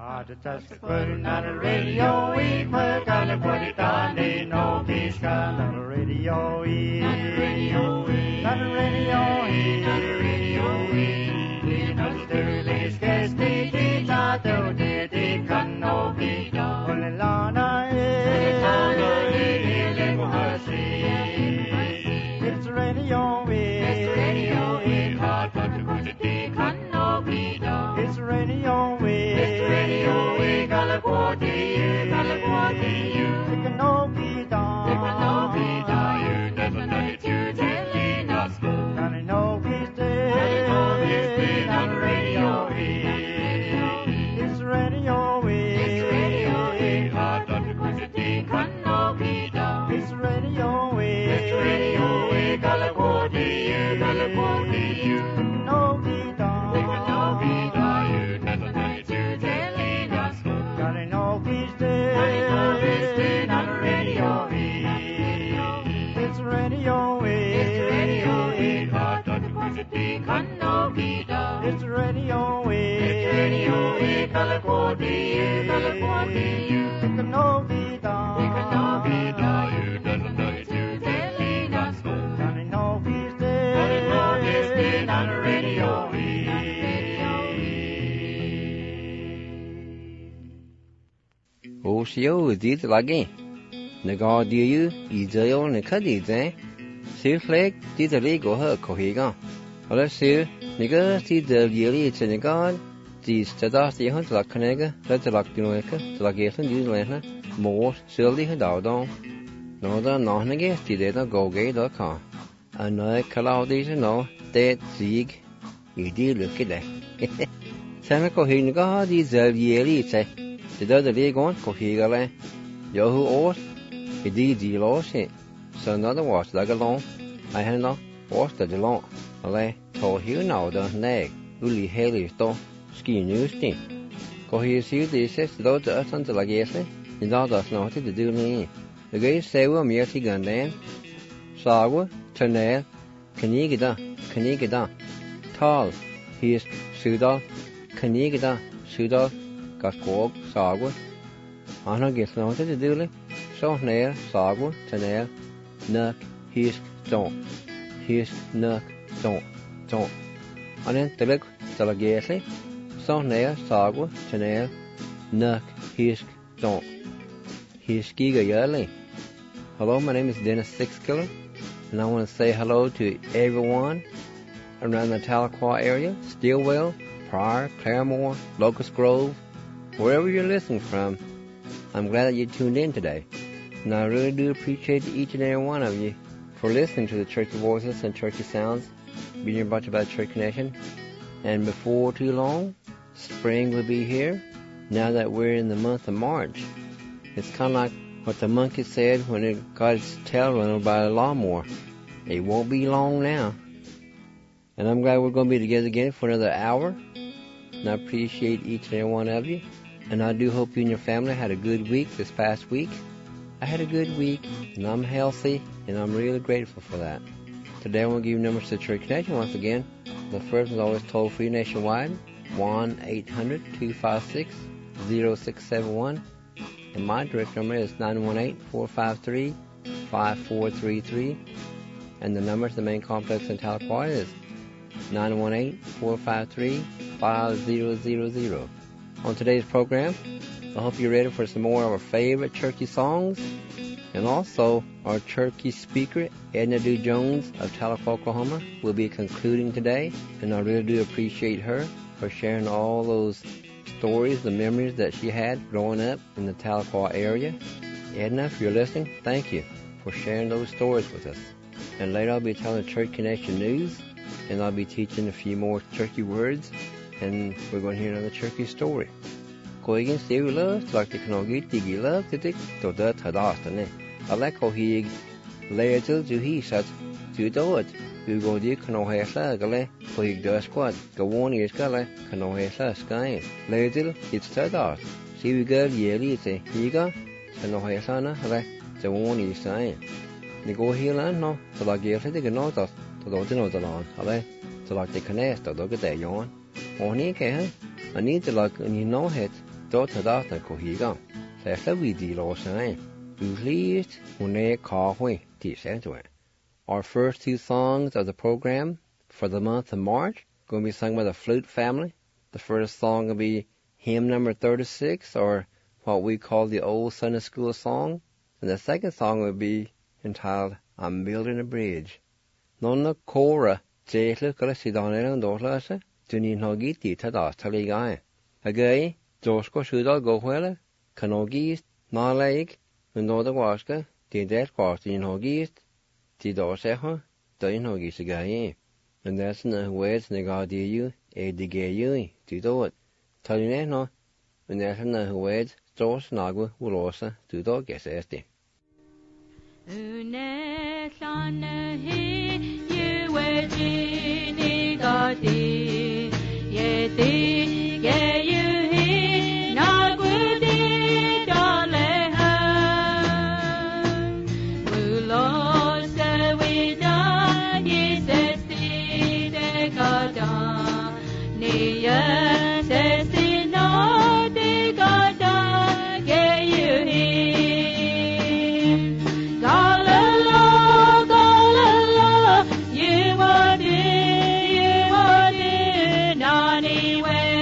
Not a radio, we put on the body down, they know peace, not a radio, not a radio, not a radio, not a radio, we know the least case, they not do, they can no be done. Only Lana, it's radio, it's radio, hard but the good they can no be done. It's radio, it's radio, California, California, it can no be done. It can no be done. You never know it, you tell not school. Not a no peace day, not a no peace day, not a radio. It's radio, it's radio, hard but the good they can no be done. It's radio, California, California, no be done. It can no be done. You never know it, you tell not school. Not a no peace day, not a no peace day, not a radio. It's radio, it's radio, hard but the good they can no be done. It's radio, California, California, it can no be done. It can no be done. You never know it, you tell not school. Not a no peace day, not a no peace day, not a radio. Ô siêu dít lagi, nega diu izayo nekadi zeh, siflek ditali go her kohiga. Ola sil nega si the yeli chenega, di stada si han la kanega, let la kinoeka, la gefen di lehna, more silly hadawdon. No da nohnege di data go gay da ka. Another cloudis no dead zig, idi look at that. Sana kohiga di the yeli che. The other day gone, Kohigale, Yohu Ors, he did the law shit. So another was like a long, I had no, was the long, Ale, told you now the nag, Uli Haley stone, ski news thing. Kohi see this says, though the us until like yesterday, and all does not to do me. The gay say, well, mercy gun then, Sawa, Tanel, Canigida, Tall, he is Sudal, Canigida, Sudal. Gaskog, Sagwa, Anna gets no to do it. So near, Sagwa, Tanel, Nuck, Hisk, don't. Hisk, Nuck, don't. And then the look, Salagasi, so near, Sagwa, Tanel, Nuck, Hisk, don't. Hiskiga Yali. Hello, my name is Dennis Sixkiller, and I want to say hello to everyone around the Tahlequah area, Stillwell, Pryor, Claremore, Locust Grove, wherever you're listening from. I'm glad that you tuned in today. And I really do appreciate each and every one of you for listening to the Churchy Voices and Churchy Sounds, being brought about Church Connection. And before too long, spring will be here, now that we're in the month of March. It's kind of like what the monkey said when it got its tail run by a lawnmower. It won't be long now. And I'm glad we're going to be together again for another hour. And I appreciate each and every one of you. And I do hope you and your family had a good week this past week. I had a good week, and I'm healthy, and I'm really grateful for that. Today I want to give you numbers to Church Connection once again. The first is always toll-free nationwide, 1-800-256-0671. And my direct number is 918-453-5433. And the number to the main complex in Tahlequah is 918-453-5000. On today's program, I hope you're ready for some more of our favorite churchy songs, and also our churchy speaker, Edna D. Jones of Tahlequah, Oklahoma, will be concluding today, and I really do appreciate her for sharing all those stories, the memories that she had growing up in the Tahlequah area. Edna, if you're listening, thank you for sharing those stories with us. And later I'll be telling Church Connection news, and I'll be teaching a few more churchy words, and we're going to hear another churchy story. Koigin still loves like the Knogi Tigi love to take to the Tadastane. I like how he later to he such to do it. You go to Kanohesa Gale, Koig the squad, go on his gale, Kanohesa sky. Later it's Tadas. See we go yearly, say, Higa, Kanohesana, the one is saying. They go here and no, so like you say, they can know us to the lawn, so like the canest or look at that yawn. On here, I need to look and you know it. Dota Data Kohiga. Sesta Vidi Losai. Usually, Une Kahwe, T-Sentway. Our first two songs of the program for the month of March going to be sung by the Flute Family. The first song will be hymn number 36, or what we call the old Sunday school song. And the second song will be entitled I'm Building a Bridge. Nonna Cora, Jayla Kalasidana and Dorlasa, Dunin Hogiti Tadas Taligai. Again, Josko Shudal Gohuela, Kanogis, Nalaig, and Norda Waska, the dead quarter in Hogis, the Dorseho, Din Hogis again. And that's in the words Negadi you, a digay to do it. Talineno, and that's in the words George Nagua Ulosa to do guess este. Anyway.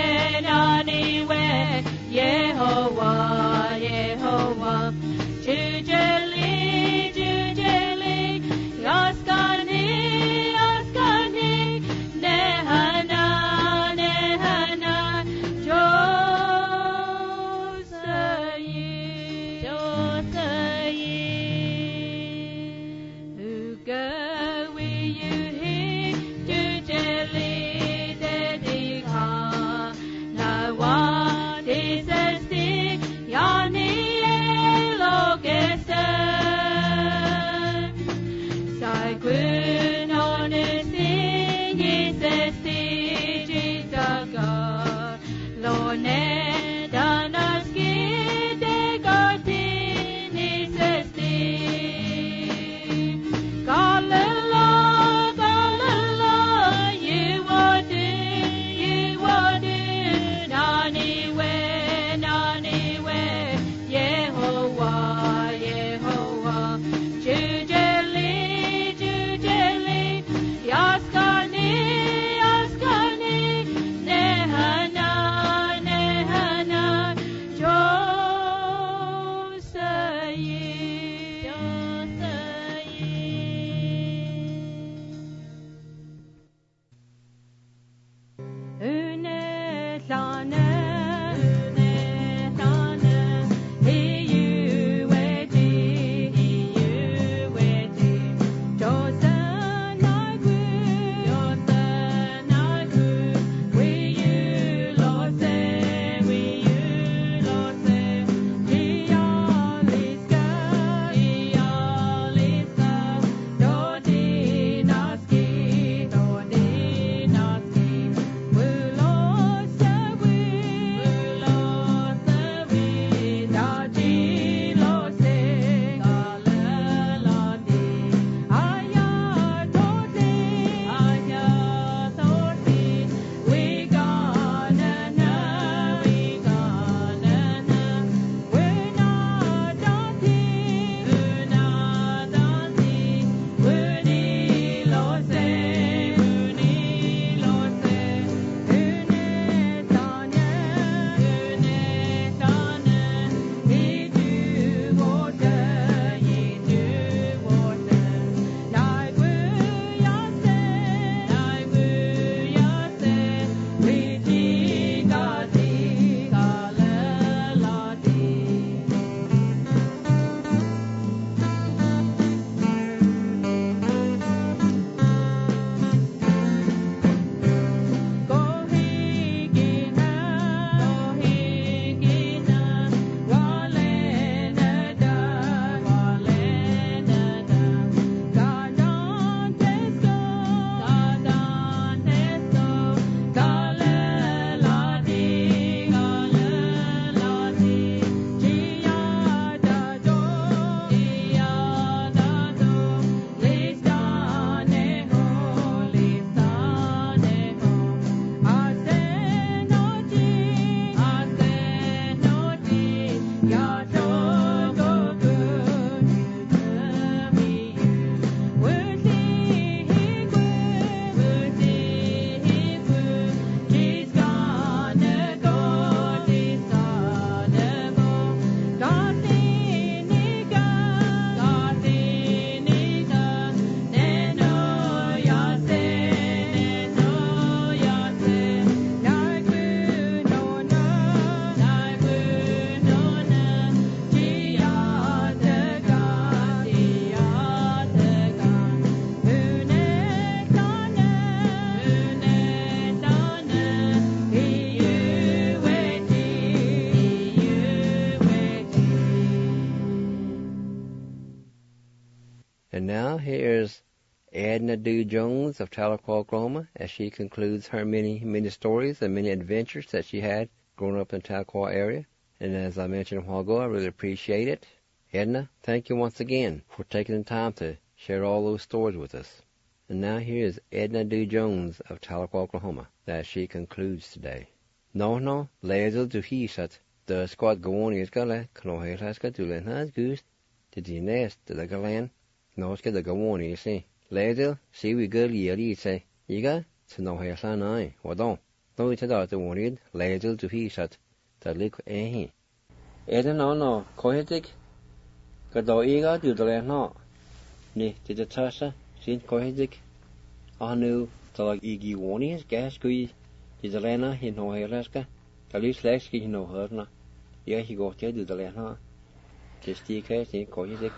now here's Edna Dew Jones of Tahlequah, Oklahoma, as she concludes her many stories and many adventures that she had growing up in the Tahlequah area. And as I mentioned a while ago, I really appreciate it. Edna, thank you once again for taking the time to share all those stories with us. And now here is Edna Dew Jones of Tahlequah, Oklahoma, as she concludes today. No, lezel du hisat, the squad gawoni is gala, knohehaska du lenhas goose, the dinest, the galan, noska the gawoni, say. Lezel, see we girl yeri, say. Yiga, to nohesan I, wadon. No, it's about the wanted, lezel du hisat, the lick ehi. Edna no, kohetik, gado iga du the land no. Ni, did the tassa, sin kohetik. Anu, the like igi woni is gas gui. Did the lena he no heraska? The least legs he no herna. Yeah, he got here to the lena. Just the case in Kohizik.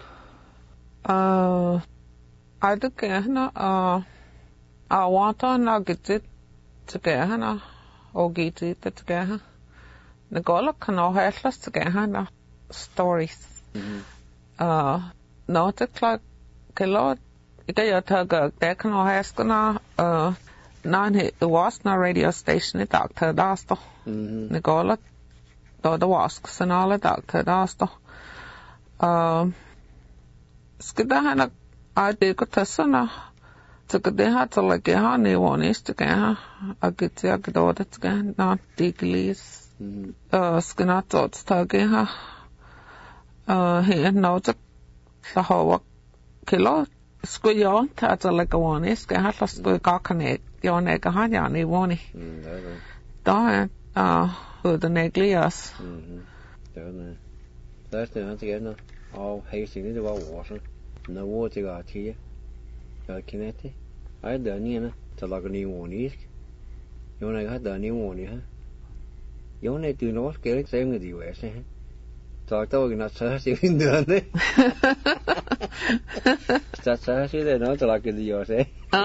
I do Gahana, I want to not get it to Gahana, or get it to Gaha. The Gola cannot helpless to Gahana stories. Not a clock, Kelot, Gayataga, Decano Haskana, none it was no radio station, it Dr. Dasto. Nicola, though the wasps and all the Dr. Dasto. Skidahana, I did go to Sana. To get the hat to like a honey one is to get I get the daughter to get not diglees. Skinato Stageha. He knows the whole kilo. Squayon, that's like a one is get half a square cockney. Your neck a hanyani woni. Don't who the neglias. That's the answer again. All hasting it about water. No water got here. Got connected. I done you to like a new one is. You know, I had done new one, huh? You only do not get it same with the US, eh? Talk to not searching in the That's searching, they know to like in the USA.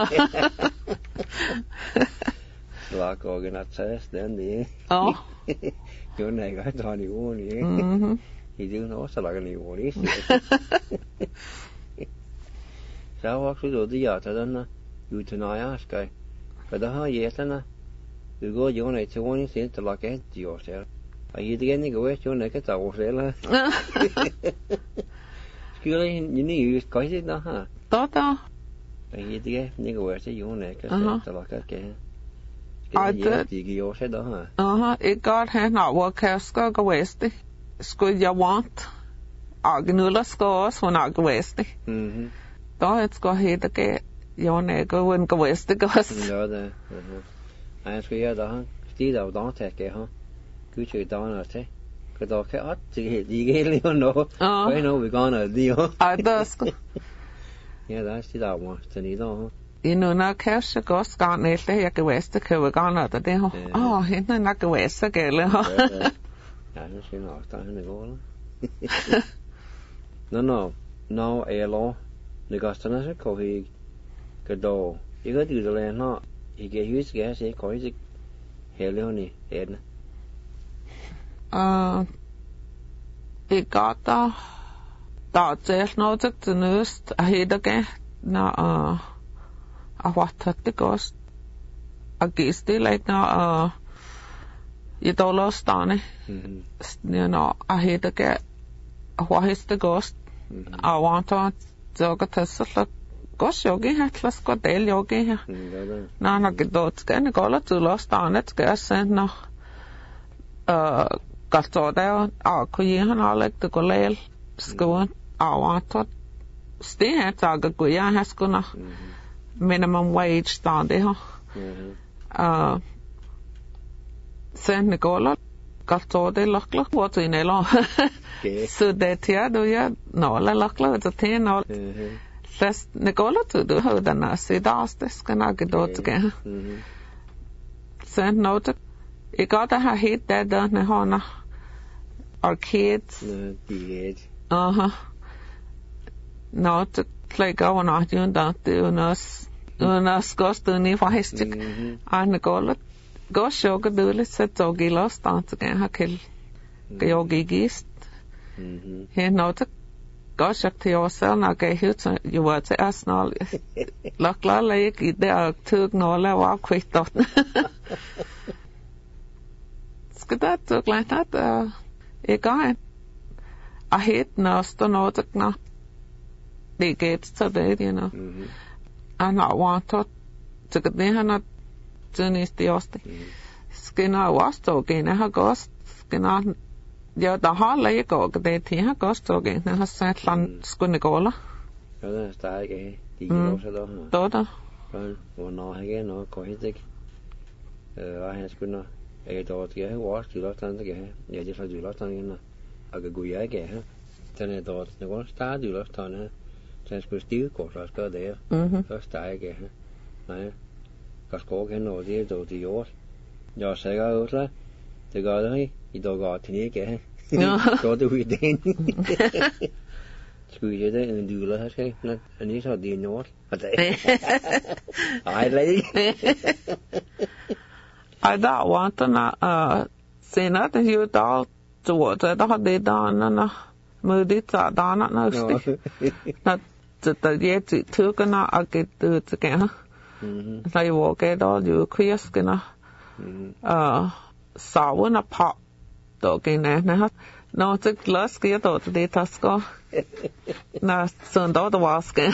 Like organizers, then the Oh, your name got Tony Warney. He do know so like a new one is. So I walk through the yard, I don't know. You to know, ask I. But the high yes, and you go, you want to one is to like it yourself. I hear the end go at your neck at our sailor. Skilly, you need quite it, huh? Toto. I hear the nigger at your neck to like a can. I did. You said, huh? It got her not work out, go west. Squid you want. Agnula scores when I go west. Då it's go ahead to get your nego when go west the goes. No, the I ask you, the still don't take it, huh? Good you down at it. Could I get up to hit the gale, no? I know we're gonna deal. I does. Yeah, that's still that one, to need on. You know, now cash goes gone at the Yaka West, the Kawagana, the day. Oh, he's not the West again. I don't see no time to go. No, a law. The Gustana Cohig Gado. You got to do the land, not. You get used to gas, a coisic. Helioni, Edna. It got there's no to nurse. I hate again. No, I what the ghost. I guess they like now, you don't lost on it. You know, I hate again. What is the ghost? I want to jog a test of gosh yogi, let's go del yogi here. No, no, get those kind of go to lost on it, guess, and no. Got to there, and I like to go lail, school. I want to stay at Agaguya has gonna minimum wage down there. Saint Nicola got to the lock what's in a law. So that here do you no lock it's a 10 or less Nicola to do how the nurse does this can I get out again. Saint noted. You gotta have hit that down the corner. Our kids. No, to play going on, you don't do us goes to any fastic. And go show good do it, set Zogi lost on again, Hakil. Yogi gist. He noted Gosh, up to yourself, now get here to you were to us now. Look, like there are two no level quick dot. Ska that took like that, guy. I hate nurse to know that now. They get today, you know. I not want to get there, not Jenny's the osti. Skinner was talking, I have ghost, skinner. Ja, der har læge går, det er her godt så igen. Den har sat land skulle gå la. Ja, det er stadig ikke. De går også der. Der. Ja, hvor når han igen og går helt ikke. Og han skulle når jeg dog til jeg var til at stand ikke. Ja, det er så dyrt stand igen. Og gå jeg ikke her. Den er dog det går stadig dyrt stand her. Så skulle stive går så skal der. Så stadig ikke her. Nej. Kan gå hen og det er dog det jord. Jeg siger også det gør det i dag går til ikke. Så det ud den. Skulle jeg det en dyr her skal. Men det så det nord. Ej lady. I don't want to senere det jo der så der har det der med det der når det er til tøkerne og get det gerne. Så jeg var get der jo kviskerne. Sauen og pop dogene no det glas giver dog det tasker na sådan der var skal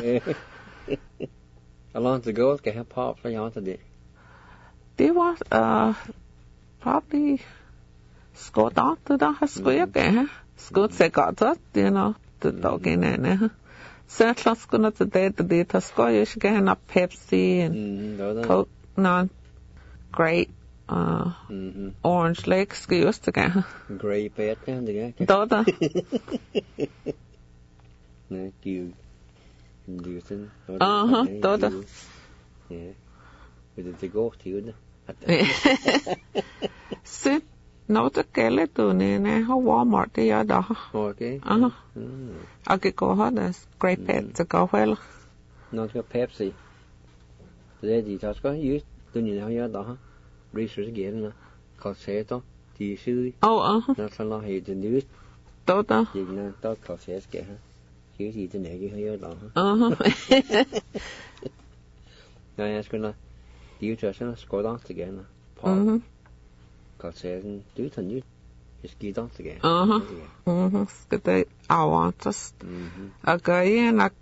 How long to go skal have pop for jeg til det det var probably skåret der der har skåret skåret sikkert det know det dogene så klaskerne til det tasker jeg skal have Pepsi and Coke non great Orange Lake skal jeg også gerne. Grey pet, ja, det er. Der. Nej, giv. Lysen. Der. Ja. Det går til det. Så når det gælder du nej, har Walmart det er der. Okay. Og det går her det Grey pet til går vel. Når det Pepsi. Det er de der skal just den har jeg der. Research igen, kalsater, de syge. Når så når helt det nyt. Der. Det der kalsater skal have. Skal sige den ikke her der. Nej, jeg skal når de jo sådan skoder til igen. På kalsaten, det er nyt. Jeg skal der til igen. Skal det avances. Og gør jeg nok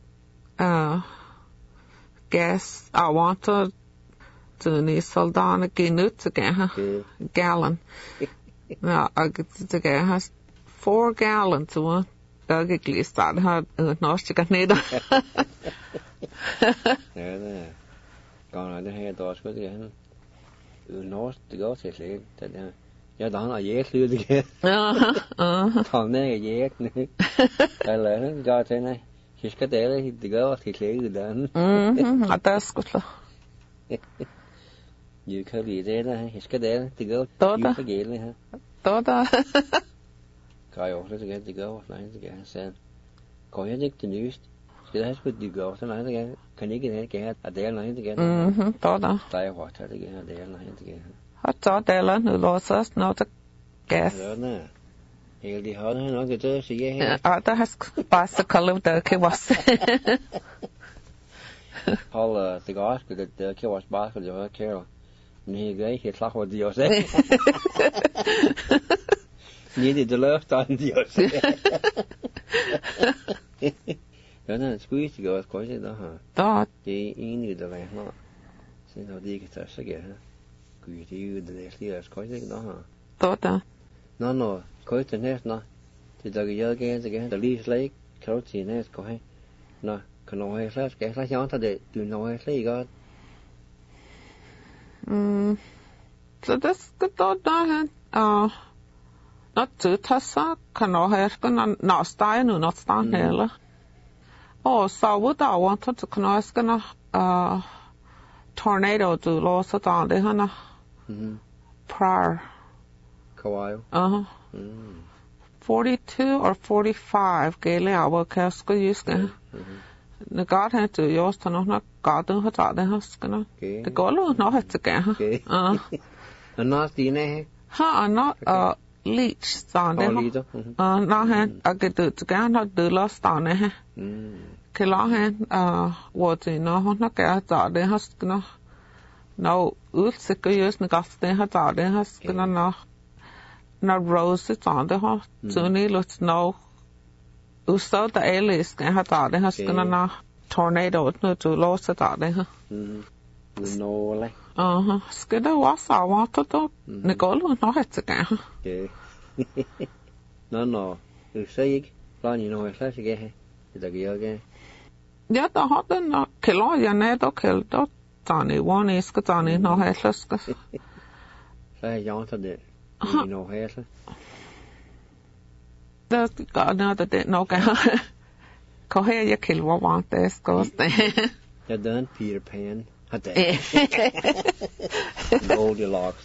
gas avances. Tuni soldana genut til gallon. Ja, og til har 4 gallon til og ikke lige start har norsk kan ned. Ja, det går det her der skal det her. Norsk det går til slet det der. Ja, der har jeg slet ikke. Kom ned i jækken. Eller gør til nej. Så skal det går til slet der. Og der skulle You kan lide det der, jeg skal det går til forgælde her. Der. Kan jeg også det det går nej det gør så. Går jeg ikke det nyest. Skal jeg sgu det går så nej det gør. Kan ikke det gøre at det er nej det gør. Der. Der er hot det gør det er nej det gør. Har så der nu låses når det gas. Ja. Jeg lige har det nok det så jeg her. Ja, der har bare så koldt der kan også. Hold det går sgu det kan også bare for det kan. Nej, det er ikke klart hvad de også. Nej, det er løfter de også. Ja, den squeeze det går også der her. Der. Det er egentlig der var her. Så når de ikke tager så gør her. Gud, det er jo det der lige også ikke der her. Der. Nå, køj den her nå. Det der gør jeg gerne der lige slet kan du til næste køj. Nå, kan du have så skal jeg så det du når jeg slet godt. Så det skal der hen. Når du tager så kan du have når steg nu når steg heller. Og så hvor der var så kan du have tornado du låser der det her. Prior. Kawaii. 42 or 45 gælder jeg kan skal huske. Det godt han til just han nok godt det har det her skal nok. Det går lu nok til gerne. Og når stine her. Har nok leech stande Lider. na han ag du gan ha du la stande ha ke la han what no na ka ta de has na no ul se ke yus na gaste ha ta de has na na rose stande ha tuni lut no uso da elis ke ha ta de has na tornado no tu lo se ta de ha no le skeda wasa wa to Nicole no het ka no usig plan you know es ge he da ge ja da hat den kelo ja ne do kel do tani one is ka tani no het ska sai ja ta de you know he da ka na da de no ka ko he ja kel wa wa te ska ja dan Peter Pan had det. Goldilocks.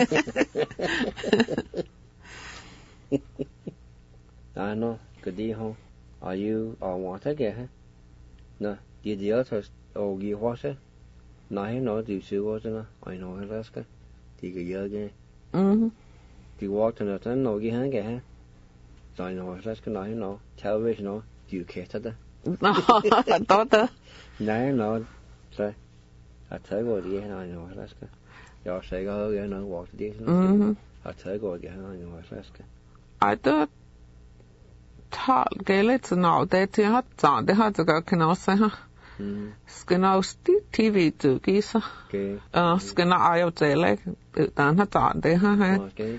I know. Good deal. Are you want to get? No. Did the others you watch it? No, I know. Do you watch it? I know. Alaska. Did you again? Do you walk in the town? No, you can't get. So I know. Alaska. No, I know. Television. No. Do you catch it? No, daughter. No. So. I tell you again, I know Alaska. Jag säger again, I walk the day. I tell you again, I know Alaska. I do tal gelet now that you had done the had to go can say ha. Skina TV to gisa. Okay. Skina I would say like dan had done the ha. Okay.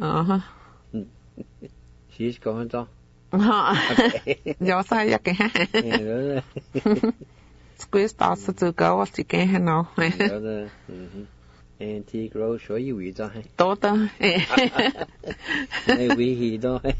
She's going to. Jag säger jag kan. Squeeze starts to go as you can now. Antique roadshow you eat on. Daughter. Maybe he don't.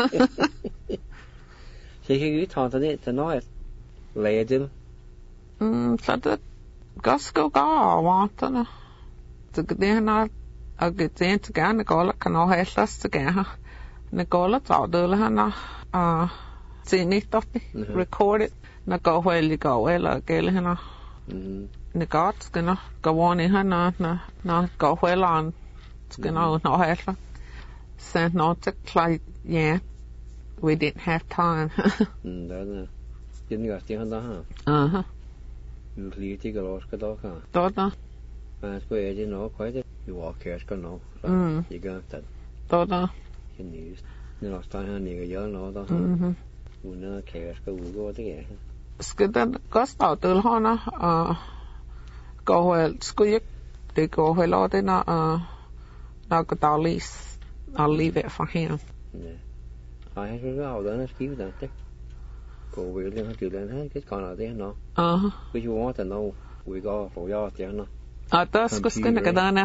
So you thought of it tonight. Legend. So that Glasgow go want to get na a good thing to get Nicola can all have us to get her. Nicola thought na seen it record it. Na go well go well gel hena ne got gonna go on in hana na go well on gonna no have sent not to like yeah we didn't have time đó chính là tiếng đó you lý thì cái lối cái đó cả đó mà cái gì nó quite you walk here cái nó you got that đó cái news nên là tại hơn nhiều giờ nó đó nó care cái vụ thế Skiden kostar till hana go well skujek det går väl åt na något dalis I'll leave it for him. Yeah. I have to go then it's keep that. Go we lên từ lên hết cái con nào thế nó. Because you want to know we go for your thế nó. Das skujek cái đó nè.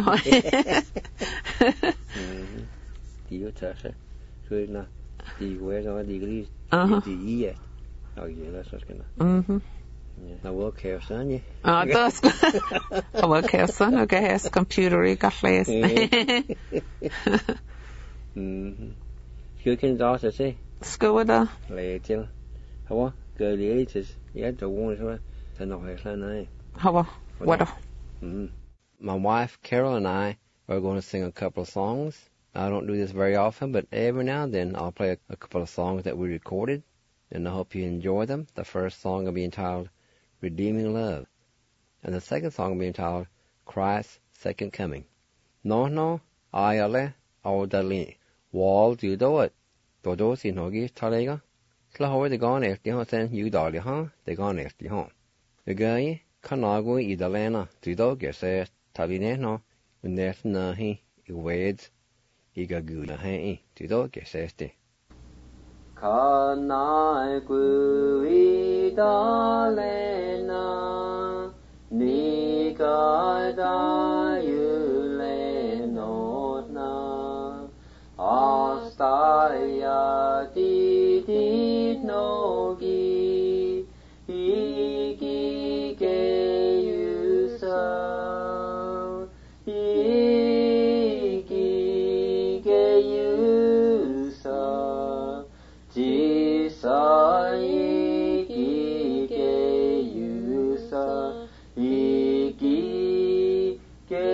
Đi ở thế. Rồi na đi quay rồi đi đi đi vậy. Oh yeah, that's what's gonna. Yeah. Now work here, son. Yeah. Das. Work here, son. Okay, has computer I got less. Cứ cái đó sẽ. School đó. Lệ chứ. How cái lý thì yeah, the one is the no hay này. How what? My wife Carol and I are going to sing a couple of songs. I don't do this very often, but every now and then I'll play a couple of songs that we recorded. And I hope you enjoy them. The first song will be entitled Redeeming Love. And the second song will be entitled Christ's Second Coming. No, ayale, awdali. Wall do do it. Do sin hogi talega. Slahoy de gone after you sen you dali ha, de gone after you. The guy, Kanago idalena, do get says taline no, and there's nahi, wades, igagula hai, do get says de. Kanai kui dalena ni ka da yule notna astaya ti no gi iki ke yusa iki ke yusa Iki ke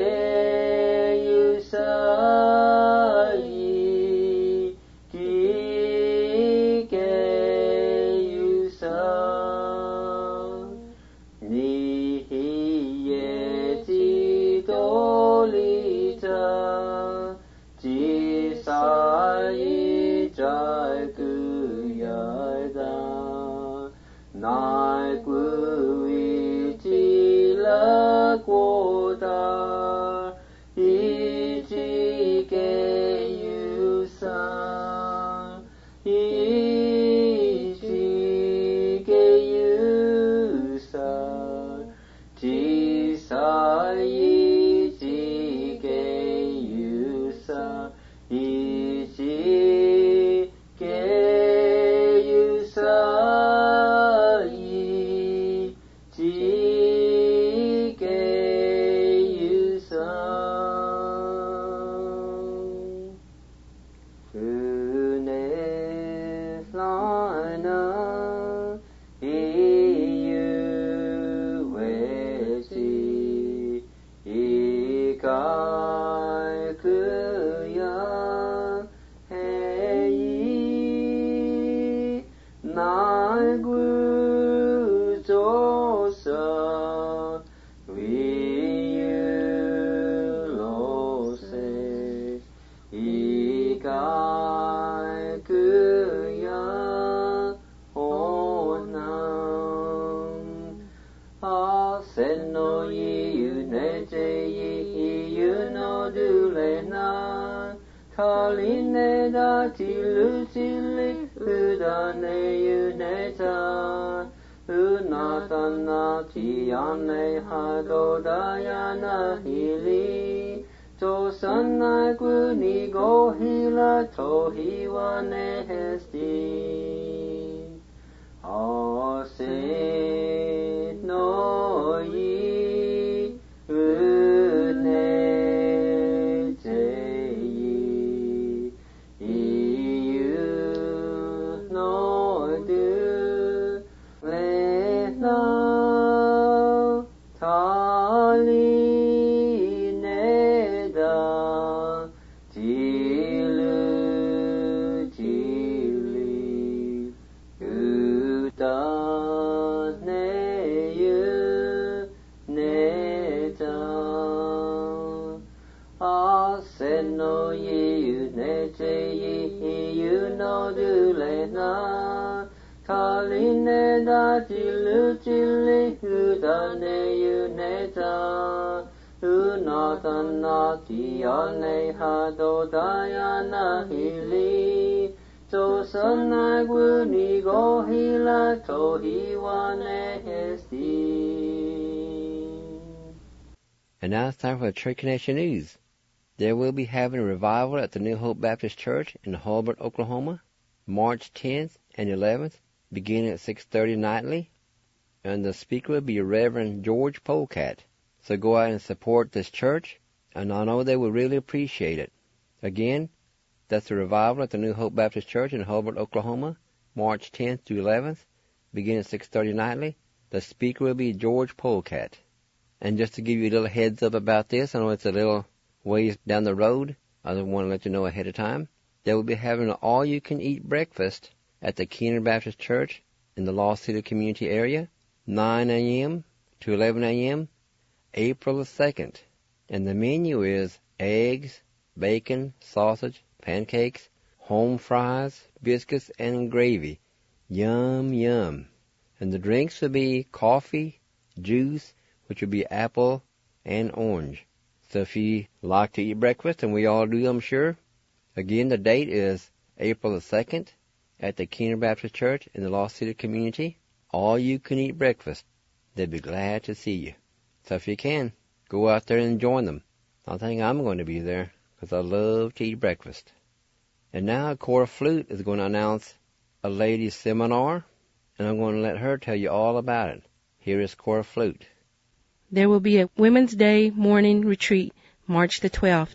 ya hei na gu zo sa vi lo se I kai ku ya ho nam a sen no yi ne je yi no du le na kaline da ti lu ti li da ne yu ne ta na ta na ti ane ha do da ya na hi li to san na gu ni go hi la to hi wa ne hesti a se no yi ne te yi yu no du le na ta li ne da ti lu ti li u da ne yu ne da a se no yi ne te yi yu no du le na ka li ne da ti lu ti li u da ne yu ne da u na ta na ti a ne ha do da ya na hi li to san na gu ni go hi la to hi wa ne hesti. And now it's time for the Church Connection News. There will be having a revival at the New Hope Baptist Church in Hobart, Oklahoma, March 10th and 11th, beginning at 6:30 nightly. And the speaker will be Reverend George Polecat. So go out and support this church, and I know they will really appreciate it. Again, that's the revival at the New Hope Baptist Church in Hobart, Oklahoma, March 10th to 11th, beginning at 6:30 nightly. The speaker will be George Polecat. And just to give you a little heads up about this, I know it's a little ways down the road. I don't want to let you know ahead of time. They will be having an all-you-can-eat breakfast at the Keener Baptist Church in the Lost City community area, 9 a.m. to 11 a.m., April the 2nd. And the menu is eggs, bacon, sausage, pancakes, home fries, biscuits, and gravy. Yum, yum. And the drinks will be coffee, juice, which will be apple and orange. So if you like to eat breakfast, and we all do, I'm sure, again, the date is April the 2nd at the Keener Baptist Church in the Lost City community. All you can eat breakfast. They'd be glad to see you. So if you can, go out there and join them. I think I'm going to be there because I love to eat breakfast. And now Cora Flute is going to announce a ladies' seminar, and I'm going to let her tell you all about it. Here is Cora Flute. There will be a Women's Day morning retreat, March the 12th,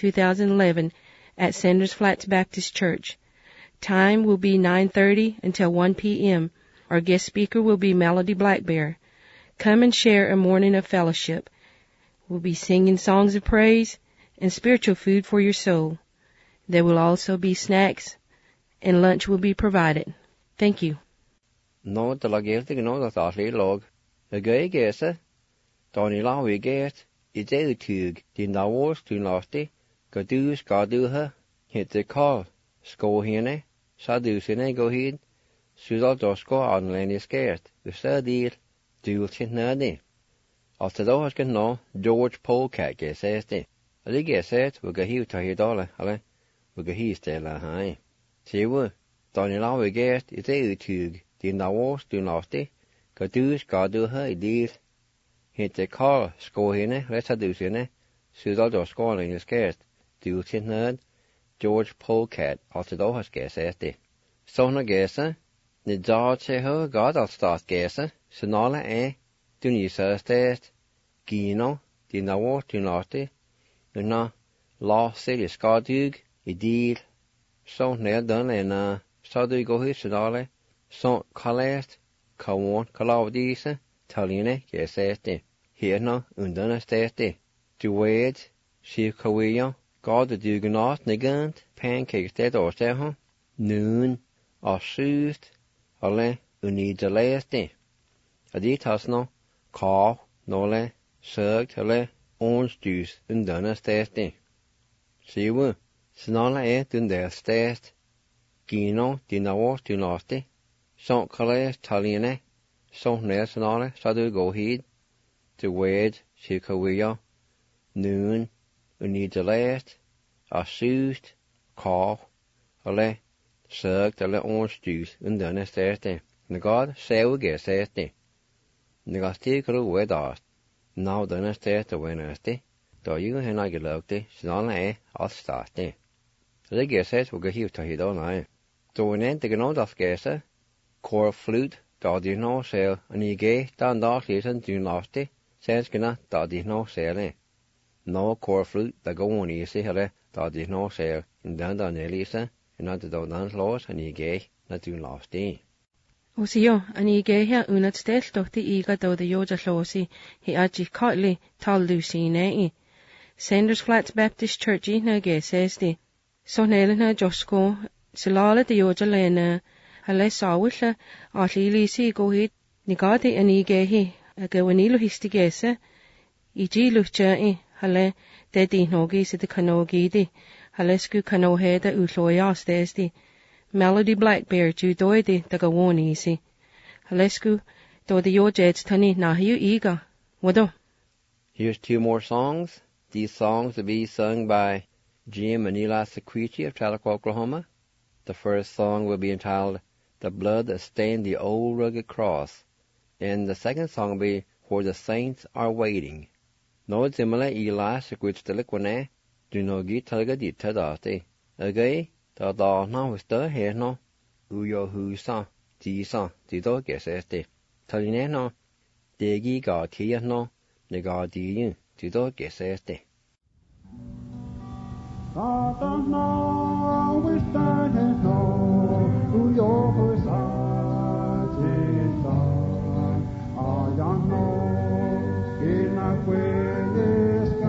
2011, at Sanders Flats Baptist Church. Time will be 9:30 until 1 p.m. Our guest speaker will be Melody Blackbear. Come and share a morning of fellowship. We'll be singing songs of praise and spiritual food for your soul. There will also be snacks, and lunch will be provided. Thank you. No, the lagerte no the thoughtley log. The gay guessa. Donny Lawi get it's a tug. The nawars to nasty. Gadus gaduha. Hit the call. Sko hene. Sadusine go hid. Sudal dosko on lenny scared. The sadir. Dual chin nadi. After those can know George Polecat gets este. A lig gets it. We go here to here dollar. Ale. We go here still high. See what? Donny Lawi get it's a tug. The nawars to nasty. Gadus gaduha idir. Hit the call, sko henne, let's do henne, Sudal dosko on lenny scared. Dual chin nerd. George Polecat, after those gets este. Såna gäsa, ni drar sig hör gadal start gäsa, sonala du ni sörstät, gino, dina vår tunati, una la sig skadug, idil, så nedan en sadu gå hit sonala, så kalest, kavon kalavdise, taline gäsa este. Herna undan stete, du vet, si kawia, God the duganat nigant pancakes dead or seho noon or soothed or le unid the last day. A dit has no cough no le served le orange juice undone stast. See we snala et under stast gino dinawos to nasty son colors taliane son nes snala sadu go heed to wage shikawia noon unid the last a soothed cough le served le orange juice undone stast. Na God say we get stast. Na gasti kru wedas now done stast the winnerste. Do you hen I get looked snala all start. The guesses will get here to hit on I. So when the gnod of guesser, core flute, doddy no sail, and ye gay, down dark listen do nasty, says gonna doddy no sail. No core flute, the go on easy, hele, doddy no sail, and down down Elisa, and not the dance laws, and ye gay, not do nasty. Osio, and ye gay here unat stel dochti eager do the yoja losi, he aji cotly, tal Lucy Sanders Flats Baptist Church na gay says the. So Nelena Josko, Silala de Yoja Lena, Hale Sawilla, Arlili si go hit, Nigati and Egehi, a Gawanilo histigesa, E.G. Luchai, Hale, Dedi Nogi, said the Kanogidi, Halesku Kanoheda Uloyas desdi, Melody Black Bear, Judoidi, the Gawon easy, Halesku, do the Yojets Tani Nahiu Ega, Wado. Here's 2 more songs. These songs will be sung by Jim and Eli Sequici of Tahlequah, Oklahoma. The first song will be entitled The Blood That Stained the Old Rugged Cross, and the second song will be Where the Saints Are Waiting. No Zimala Eli Sequici Telequane, do no get Telga Tadati. Again, the no is the hair no, Uyo Husa, Tisa, Tido Geseste. Taline no, Degi God Kia no, Negadi, Tido Geseste. Satan now is standing now, who your side is on. I know in a way is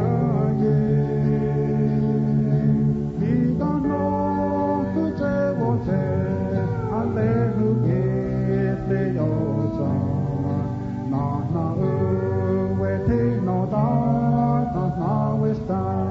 he don't know to say what say, and let who get the your son. Na waiting no doubt, now is time.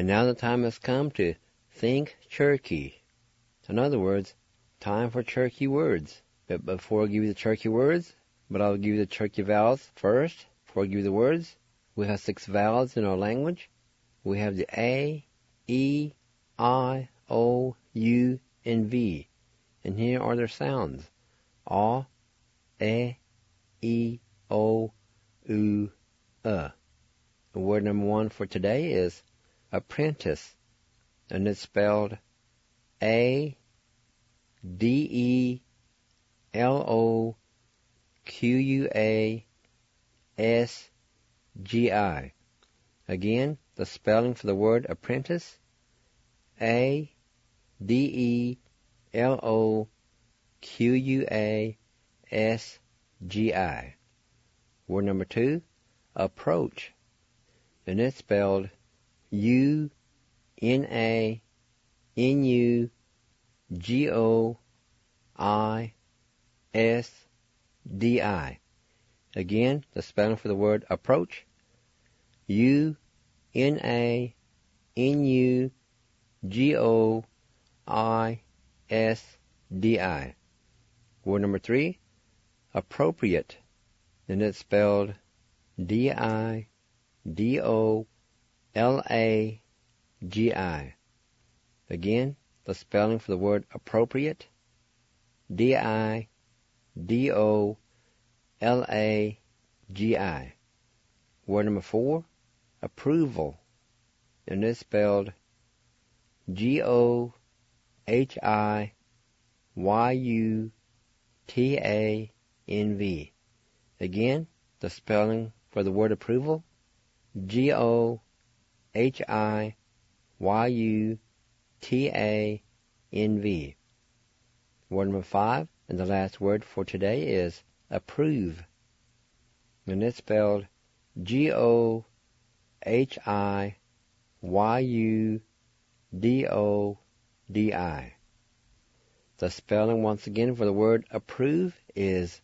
now the time has come to think churchy. In other words, time for churchy words. But before I give you the churchy words, I'll give you the churchy vowels first. Before I give you the words, we have 6 vowels in our language. We have the A, E, I, O, U, and V. And here are their sounds. A, E, O, U, The word number 1 for today is apprentice. And it's spelled A-D-E-L-O-Q-U-A-S-G-I. Again, the spelling for the word apprentice, A-D-E-L-O-Q-U-A-S-G-I. Word number 2, approach. And it's spelled U-N-A-N-U-G-O-I-S-D-I. Again, the spelling for the word approach, U-N-A-N-U-G-O-I-S-D-I. Word number 3, appropriate. And it's spelled D-I-D-O-L-A-G-I. Again, the spelling for the word appropriate, D-I-D-O-L-A-G-I. Word number 4, approval. And it's spelled G-O-H-I-Y-U-T-A-N-V. Again, the spelling for the word approval, G-O-H-I-Y-U-T-A-N-V. Word number 5, and the last word for today is approve. And it's spelled G-O-H-I-Y-U-D-O-D-I. The spelling once again for the word approve is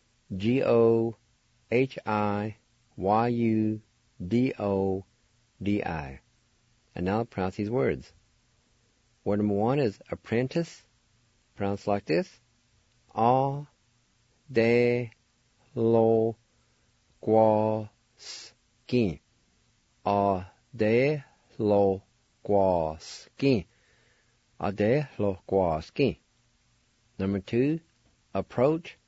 G-O-H-I-Y-U-D-O-D-I. And now pronounce these words. Word number 1 is apprentice. Pronounced like this. A-de-lo-gua-skin. A-de-lo-gua-skin. A-de-lo-gua-skin. Number 2, approach.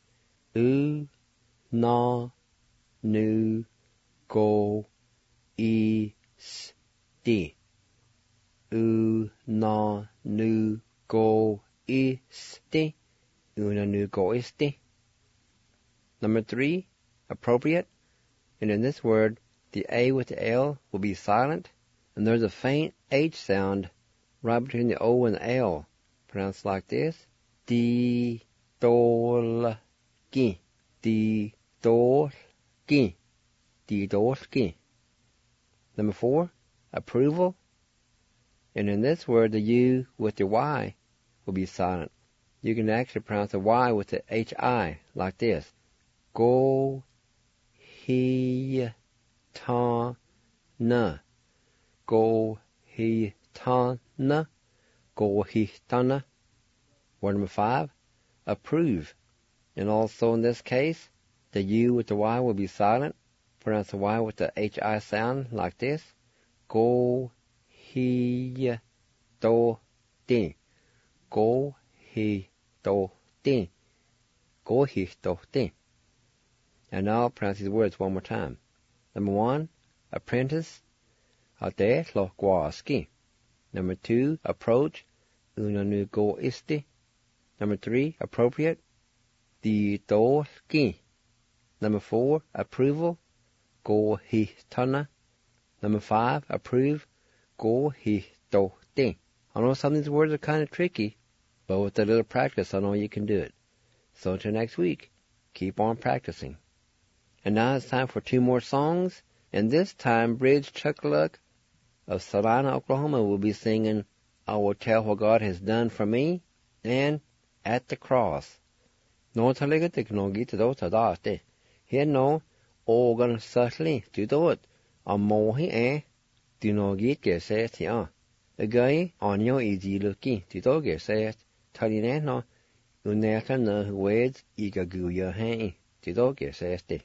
U-na-nu-go-i-sti. U-na-nu-go-i-sti. U-na-nu-go-i-sti. Number 3, appropriate. And in this word, the A with the L will be silent, and there's a faint H sound right between the O and the L, pronounced like this. Di-dol-ki. Di-dol-ki. Di-dol-ki. Number 4, approval. And in this word, the U with the Y will be silent. You can actually pronounce the Y with the H-I like this. Go-hi-ta-na. Go-hi-ta-na. Go-hi-ta-na. Word number 5, approve. And also in this case, the U with the Y will be silent. Pronounce the Y with the H-I sound like this. Go-hi-to-ti. Go-hi-to-ti. Go-hi-to-ti. And now I'll pronounce these words one more time. Number 1, apprentice. A-de-lo-gua-skin. Number 2, approach. U-na-nu-go-i-sti. Number 3, appropriate. Di-do-ki. Number 4, approval. Go-hi-ta-na. Number 5, approve. Go-hi-to-ti. I know some of these words are kind of tricky, but with a little practice, I know you can do it. So until next week, keep on practicing. And now it's time for 2 more songs, and this time Bridge Chuckaluck of Salina, Oklahoma will be singing I Will Tell What God Has Done For Me and At the Cross. No talaga no gita do tadate. Here no organ subtly to do it. A mohi du no git ge set ja. A guy on yo easy looky to dog ge set taline no uneka no wed iga gu yo hey to dog ge set.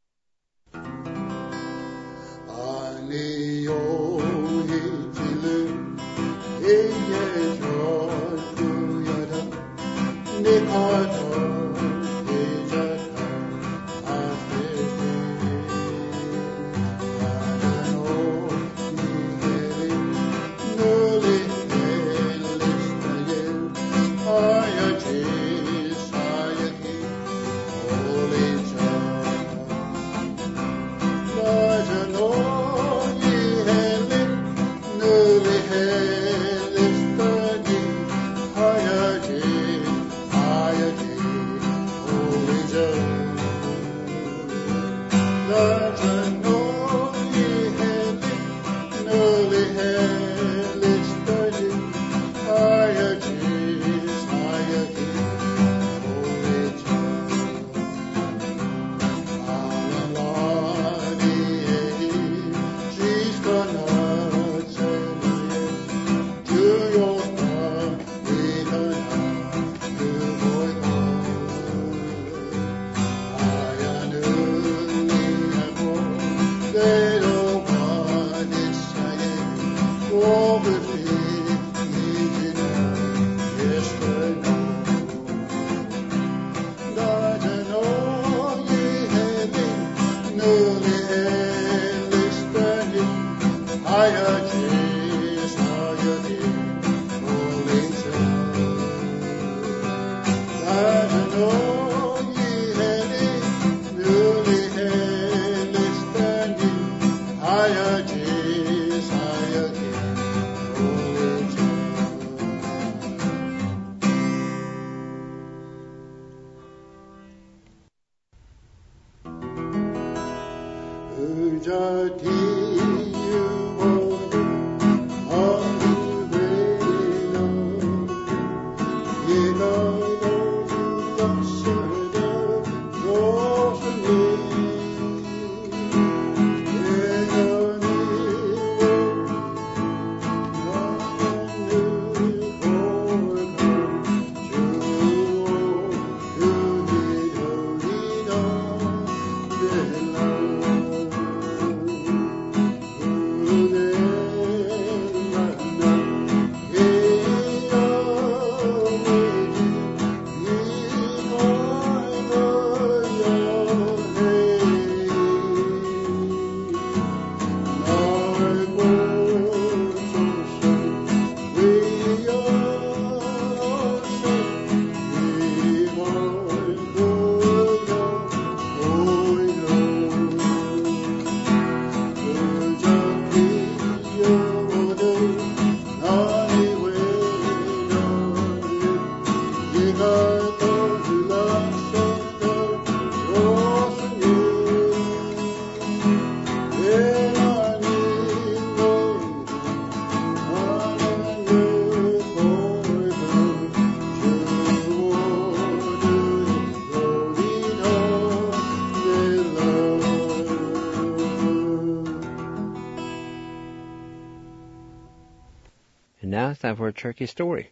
And now it's time for a turkey story.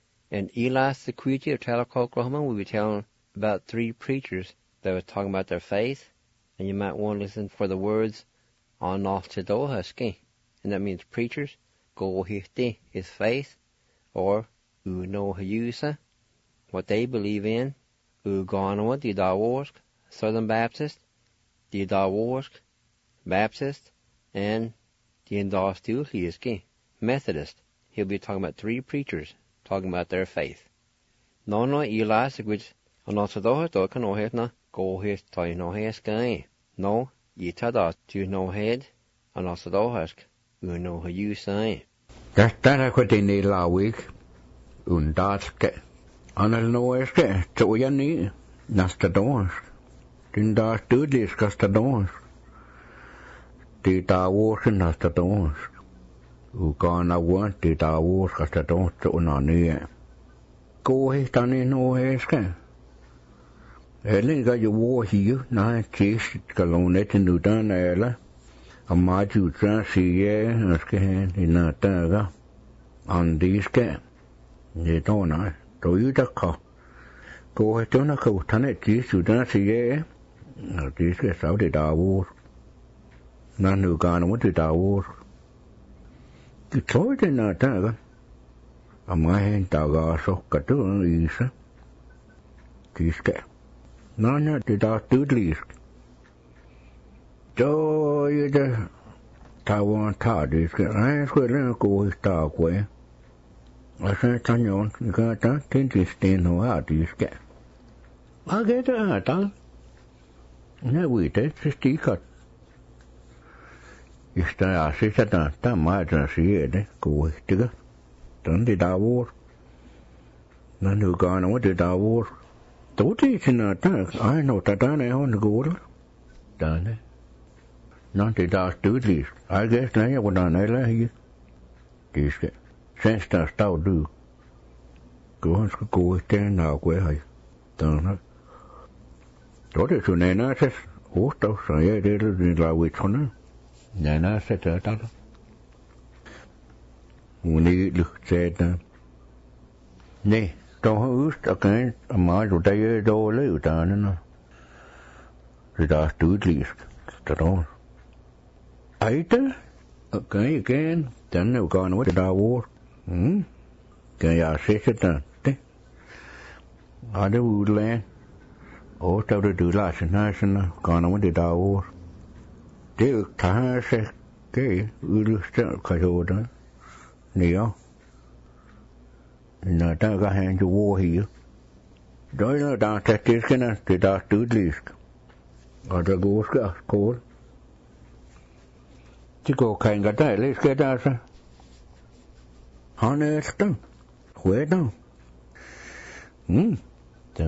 In Eli Sequiti of Tahlequah, Oklahoma, we'll be telling about 3 preachers that were talking about their faith. And you might want to listen for the words Anochtidohaski. And that means preachers. Gohihti is faith. Or Unohayusa, what they believe in. Uganawa, the Daworsk, Southern Baptist, the Daworsk, Baptist, and the Indostuliaski, Methodist. He'll be talking about 3 preachers talking about their faith. No Eli which Anochtidoha doka no hetna gohit toy no heskai. No yitada to no head Anochtidohask Unohayusai. Tästä kotiin laavik undaatske anal noeske tojani nasta dons tinda studis kasta dons ti taawuosen nasta dons ukana want ti taawuos kasta dons unani kohistani noeske elin ga jo hiu na chis kalonet nudan ela Amma jutra siye aske hen ina taga andiske ne tona to yutaka ko hetona ko tane ti jutra siye diske saudi dawo nanu gana mo ti dawo ki toite na taga amma hen taga so katu isa diske nana ti da tudlisk cho như thế tao thả đi cái ai phải là cô tao quay ở trên thanh nhon cái ta thiên chỉ tiền hóa đi cái à cái đó ta nghe vui thế chỉ khátIsta asiassa ta maatan siede cô chứ tấn đi đào vô nó được coi nó đi đào vô tối thì xin ta ai nấu ta này không được cô đó ta này nó thì ta tự đi ai ghét này có đàn này là gì thì cái sense ta tao được cô tên nào quê hay ta nó tối thì số này nó sẽ hút tao sai để là việc thôi nó nhà nó sẽ trở tao đó Uni lực xe ta nè tao ước cho cái mà rồi đây đâu lấy ta nó rồi ta tự đi ta đó ấy đó cái chẳng nào còn nó đã vô cái sẽ ta đấy ở đâu lên ở đâu được là xin còn nó đã vô để thả sẽ cái ước sẽ khai hồ đó nhiều là ta có hàng cho vô hiểu đó là ta sẽ tiếp cái này thì ta tự đi ở đó có chỉ có khai cái này lấy cái đó sao họ này tăng khỏe tăng ta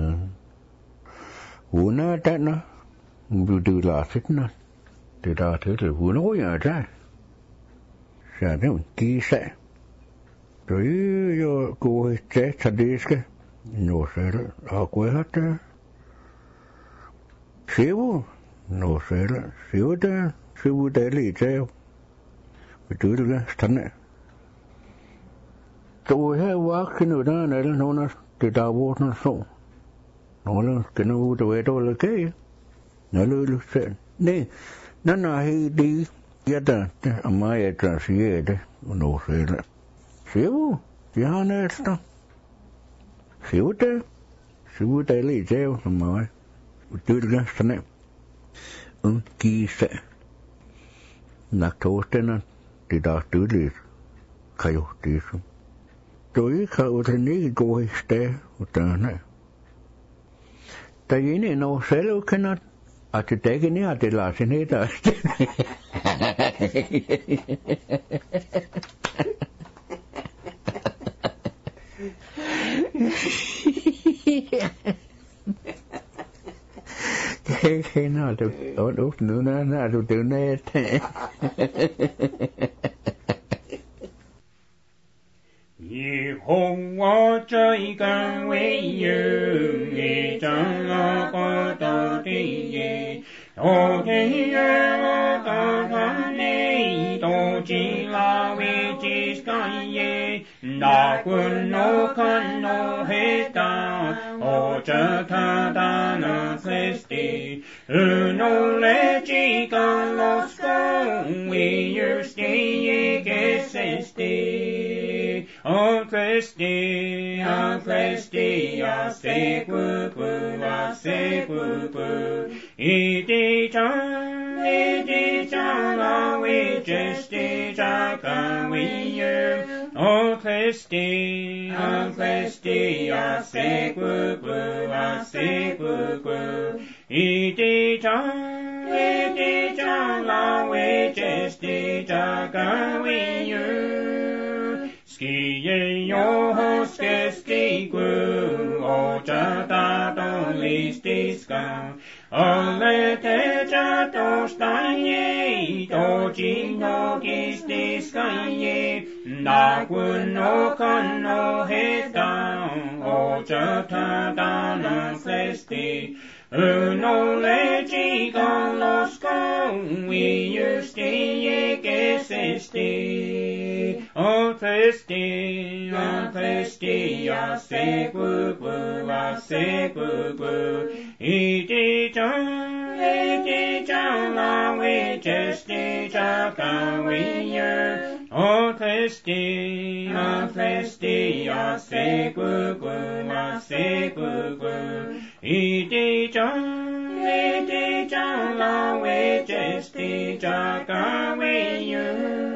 nó ta nó từ là thích nó thì ta thấy là vừa nói nhà ra sao thế mình kỹ sẽ rồi yo cô chết thật đi cái nó sẽ ở quê hết á xíu nó sẽ là xíu đó xíu để lì treo cái thứ đó thằng này tôi hay quá cái nữa đó này nó từ đầu vô nó sâu nó là cái nó từ đó là cái nó lừa sẽ nè nó hay đi vậy đó mà ai trả xíu đấy nó sẽ là xíu giá này đó xíu tay lấy treo mà tôi được cái này kỳ sẽ nạc thô tên nó thì đã tự đi khai hồ tí xuống tôi khai hồ thế này cô hay stê hồ ta này tại vì này nó sẽ là cái nó à thì tế cái này à thì là xin hết à cái nào được ở đốt nữa nó được từ nét Yehovah trời càng với dương ye chẳng lo có tao đi ye ô thế ô ta thắng này tô chỉ là vì chỉ cái ye đã quân nô khăn nô hết ta ô trở tha ta na Christi nô lệ chỉ cần lo song we your stay ye get O Christi, a se kuku, iti chan, la we jesti chaka we yu. O Christi, a se kuku, iti chan, la we jesti chaka we yu. Skiye yo hoske stigu, o jata to listiska, ale te jato stanye, to jino gistiska ye, na no kan no heta, o jata dana flesti, non le ci conosco, io sti che se sti, o tresti, a sequ, iti chan, la we chesti cha ka we ye, o tresti, a sequ, iti chan, la we chesti cha ka we ye.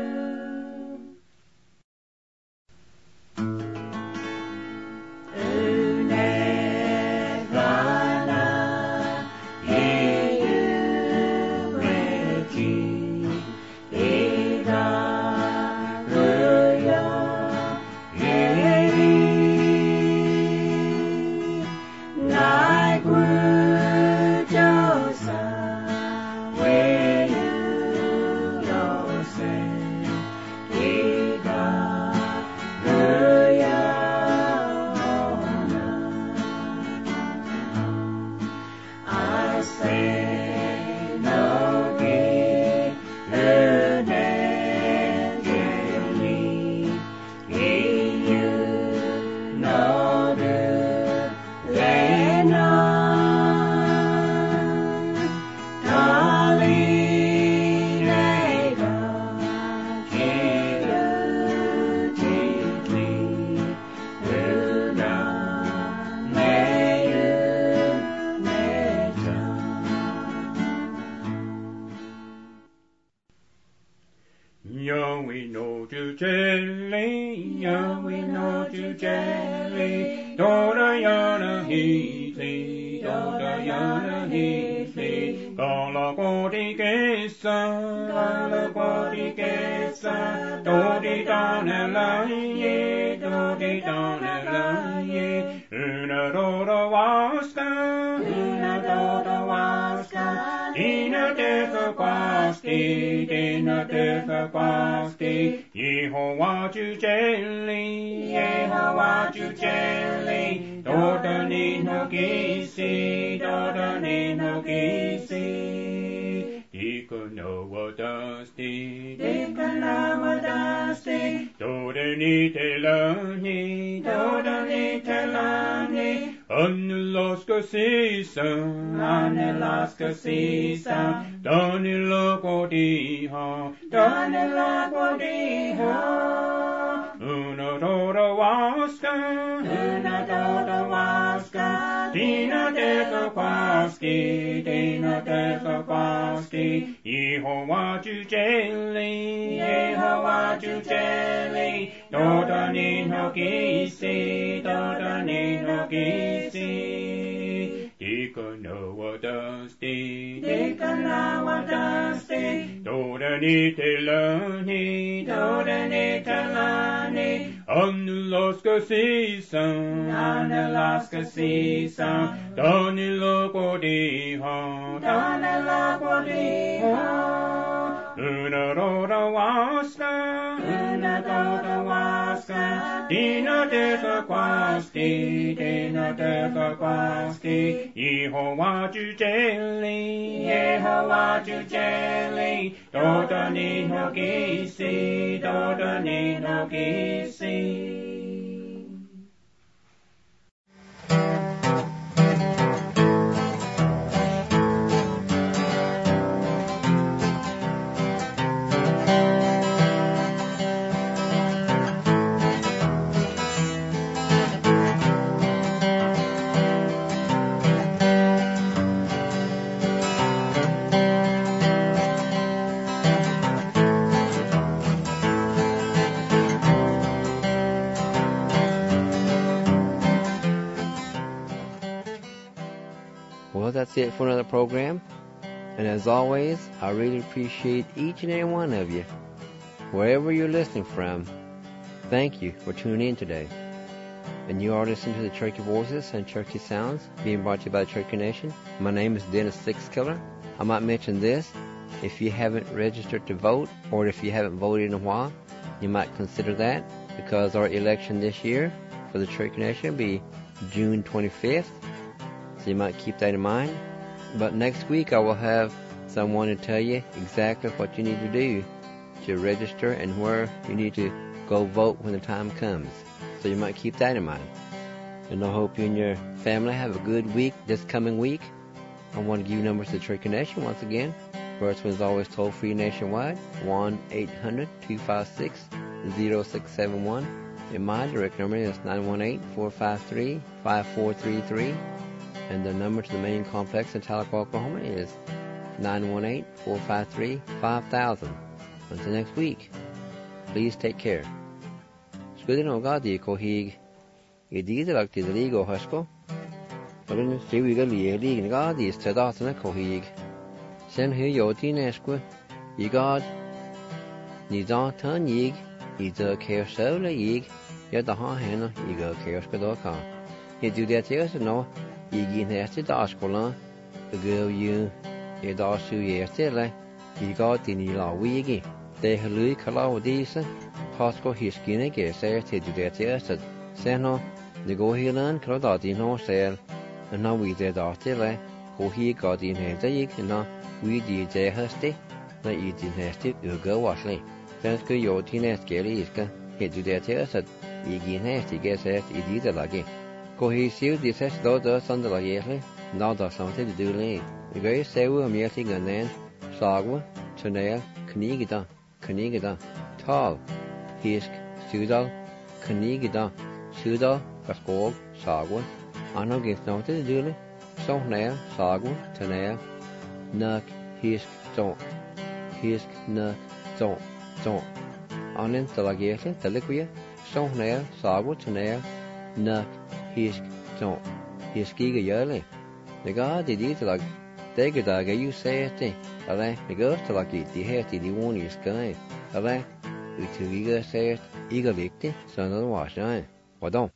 Yehovah Jucheli, Dodani no Kisi, Dikonoa Dusty, Dodani Telani, Anelaska Sisa, Danila Godiha, Una Dora Waska, Dina Deka Kwaski, Yehovah Jucheli, Dodani no Kisi, Dikonoa Dusty, Dodani Telani, Anelaska Sisa, Danila Godiha, Una Dora Waska, Dina Deka Kwaski, Yehovah Jucheli, Dodani no Kisi. Well, that's it for another program. And as always, I really appreciate each and every one of you. Wherever you're listening from, thank you for tuning in today. And you are listening to the Cherokee Voices and Cherokee Sounds, being brought to you by the Cherokee Nation. My name is Dennis Sixkiller. I might mention this. If you haven't registered to vote, or if you haven't voted in a while, you might consider that, because our election this year for the Cherokee Nation will be June 25th. So you might keep that in mind. But next week I will have someone to tell you exactly what you need to do to register and where you need to go vote when the time comes. So you might keep that in mind. And I hope you and your family have a good week this coming week. I want to give you numbers to the Church Connection once again. First one is always toll-free nationwide, 1-800-256-0671. And my direct number is 918-453-5433. And the number to the main complex in Tahlequah, Oklahoma is 918-453-5000. Until next week, please take care. Skudin og gadi ko hig I didelak til ligo hasko. Pagin siwiga lieg ni gadi istadasna ko hig. Sen hu yoti nesku. I god ni da tan yig I the care sola yig ya da ha hena I go care skadoka. He do that yes no yigi nesti daskola. The girl you I da su yestele. I god ni la wigi. De hlui kala disa. Pasko hiskine ge ser til du det er seno det går helan klar din no ser na vi det datile ko hi ga din he det ik na vi di det haste na I din haste uga wasli den skal jo tine skele iska he du det er I gin haste ge ser I di det lagi ko hi siu di ses do do sandala yele na da samte du le ge seu am yeti ganen sagwa tunel knigida tal Hisk, Sudal, Knigida, Sudal, Gaskog, Sagwa, Anogis noted duly, Sohnea, Sagwa, Tanea, Nuk, Hisk, Don't, Hisk, Nuk, Don't. Anin Talagete, Taliquia, Sohnea, Sagwa, Tanea, Nuk, Hisk, Don't, Hiskiga Yale. The god did eat like Degadaga, you say it, Ale, the ghost like it, the hatty, the one is sky, Ale. Utugiga säger iga viktig, så den var så. Vadå?